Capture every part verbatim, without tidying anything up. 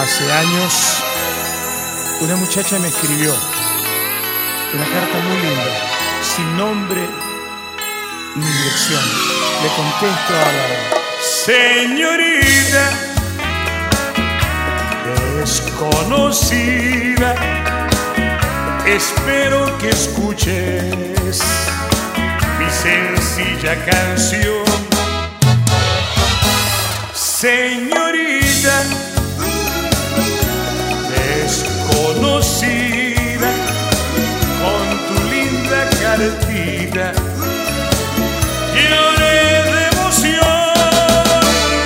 Hace años una muchacha me escribió una carta muy linda, sin nombre ni dirección. Le contesto a la señorita desconocida, espero que escuches mi sencilla canción. Señorita desconocida, con tu linda cartita lloré de emoción.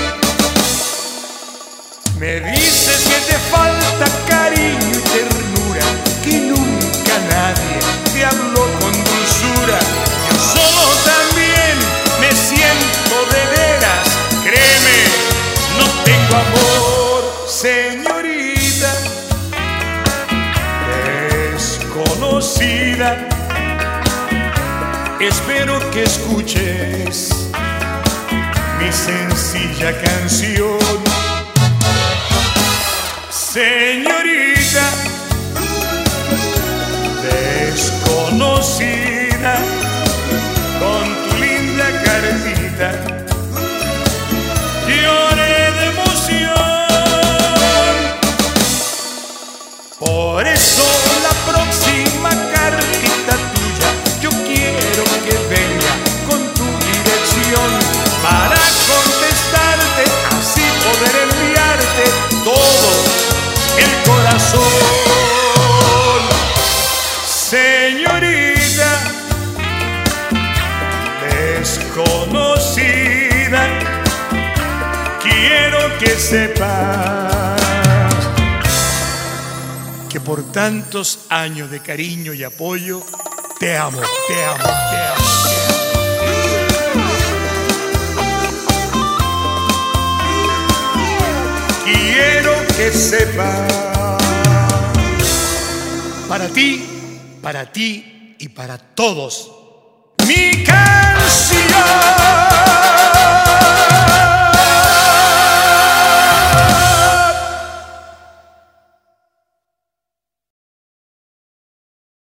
Me dices que te falta cariño y ternura, que nunca nadie te habló con dulzura. Yo solo también me siento de veras, créeme, no tengo amor. Señorita desconocida, espero que escuches mi sencilla canción. Señorita desconocida, con tu linda cartita lloré de emoción. Por eso la próxima cartita tuya yo quiero que venga con tu dirección, para contestarte, así poder enviarte todo el corazón. Señorita desconocida, quiero que sepas que por tantos años de cariño y apoyo te amo, te amo, te amo, te amo. Quiero que sepas, para ti, para ti y para todos, mi canción.